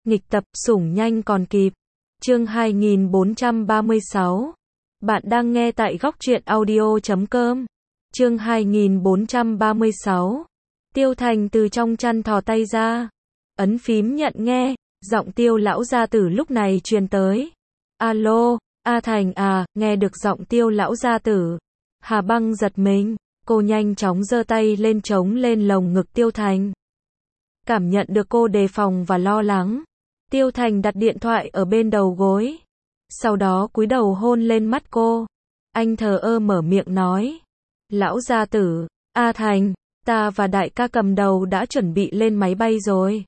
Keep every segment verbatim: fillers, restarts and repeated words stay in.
Nghịch tập, sủng nhanh còn kịp. Chương hai nghìn bốn trăm ba mươi sáu. Bạn đang nghe tại góc truyện audio chấm com. Chương hai nghìn bốn trăm ba mươi sáu. Tiêu Thành từ trong chăn thò tay ra, ấn phím nhận nghe, giọng Tiêu lão gia tử lúc này truyền tới. Alo, A Thành à, nghe được giọng Tiêu lão gia tử. Hà Băng giật mình, cô nhanh chóng giơ tay lên chống lên lồng ngực Tiêu Thành. Cảm nhận được cô đề phòng và lo lắng, Tiêu Thành đặt điện thoại ở bên đầu gối, sau đó cúi đầu hôn lên mắt cô. Anh thờ ơ mở miệng nói, lão gia tử, A Thành, ta và đại ca cầm đầu đã chuẩn bị lên máy bay rồi.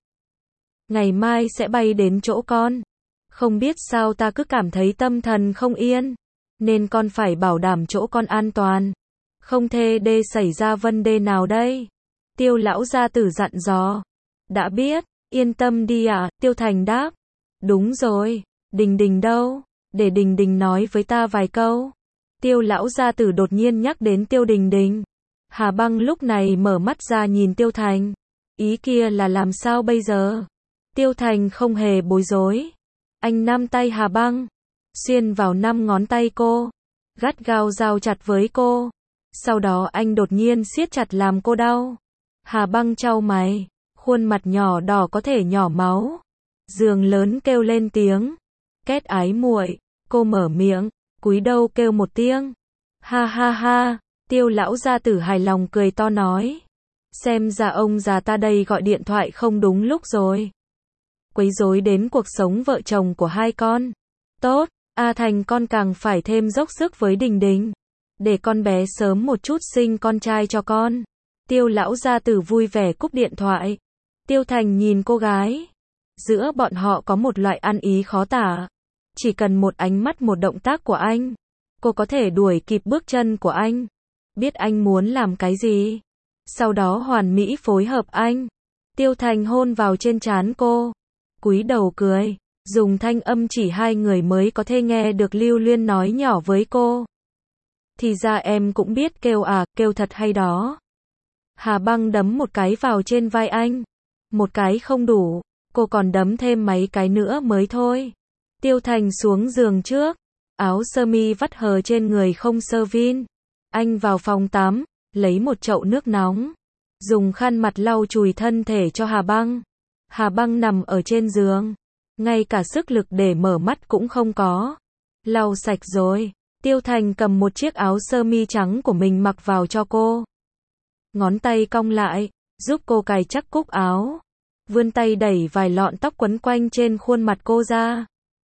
Ngày mai sẽ bay đến chỗ con. Không biết sao ta cứ cảm thấy tâm thần không yên, nên con phải bảo đảm chỗ con an toàn. Không thể để xảy ra vấn đề nào đây. Tiêu lão gia tử dặn dò. Đã biết, yên tâm đi ạ, à, Tiêu Thành đáp. Đúng rồi, Đình Đình đâu? Để Đình Đình nói với ta vài câu. Tiêu lão gia tử đột nhiên nhắc đến Tiêu Đình Đình. Hà Băng lúc này mở mắt ra nhìn Tiêu Thành. Ý kia là làm sao bây giờ? Tiêu Thành không hề bối rối. Anh nắm tay Hà Băng, xuyên vào năm ngón tay cô, gắt gao giao chặt với cô. Sau đó anh đột nhiên siết chặt làm cô đau. Hà Băng chau mày, khuôn mặt nhỏ đỏ có thể nhỏ máu. Giường lớn kêu lên tiếng. Két ái muội, cô mở miệng, cúi đầu kêu một tiếng. Ha ha ha, Tiêu lão gia tử hài lòng cười to nói. Xem ra ông già ta đây gọi điện thoại không đúng lúc rồi. Quấy rối đến cuộc sống vợ chồng của hai con. Tốt, A Thành con càng phải thêm dốc sức với Đình Đình, để con bé sớm một chút sinh con trai cho con. Tiêu lão gia tử vui vẻ cúp điện thoại. Tiêu Thành nhìn cô gái. Giữa bọn họ có một loại ăn ý khó tả. Chỉ cần một ánh mắt một động tác của anh, cô có thể đuổi kịp bước chân của anh. Biết anh muốn làm cái gì. Sau đó hoàn mỹ phối hợp anh. Tiêu Thành hôn vào trên trán cô, cúi đầu cười, dùng thanh âm chỉ hai người mới có thể nghe được lưu luyến nói nhỏ với cô. Thì ra em cũng biết kêu à, kêu thật hay đó. Hà Băng đấm một cái vào trên vai anh. Một cái không đủ, cô còn đấm thêm mấy cái nữa mới thôi. Tiêu Thành xuống giường trước, áo sơ mi vắt hờ trên người không sơ vin. Anh vào phòng tắm, lấy một chậu nước nóng, dùng khăn mặt lau chùi thân thể cho Hà Băng. Hà Băng nằm ở trên giường, ngay cả sức lực để mở mắt cũng không có. Lau sạch rồi, Tiêu Thành cầm một chiếc áo sơ mi trắng của mình mặc vào cho cô. Ngón tay cong lại, giúp cô cài chắc cúc áo. Vươn tay đẩy vài lọn tóc quấn quanh trên khuôn mặt cô ra.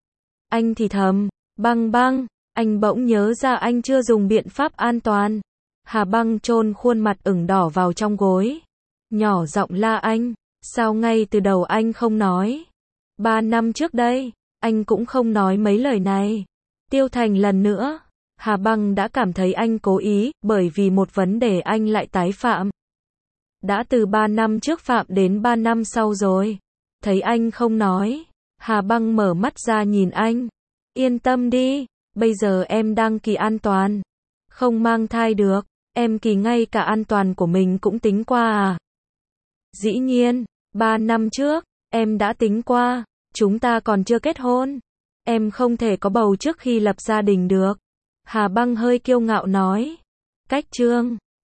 Anh thì thầm, Băng Băng, anh bỗng nhớ ra anh chưa dùng biện pháp an toàn. Hà Băng chôn khuôn mặt ửng đỏ vào trong gối, nhỏ giọng la anh. Sao ngay từ đầu anh không nói? Ba năm trước đây, anh cũng không nói mấy lời này. Tiêu Thành lần nữa. Hà Băng đã cảm thấy anh cố ý, bởi vì một vấn đề anh lại tái phạm. Đã từ ba năm trước phạm đến ba năm sau rồi. Thấy anh không nói, Hà Băng mở mắt ra nhìn anh. Yên tâm đi, bây giờ em đang kỳ an toàn. Không mang thai được, em kỳ ngay cả an toàn của mình cũng tính qua à? Dĩ nhiên, ba năm trước, em đã tính qua, chúng ta còn chưa kết hôn. Em không thể có bầu trước khi lập gia đình được. Hà Băng hơi kiêu ngạo nói. Cách chương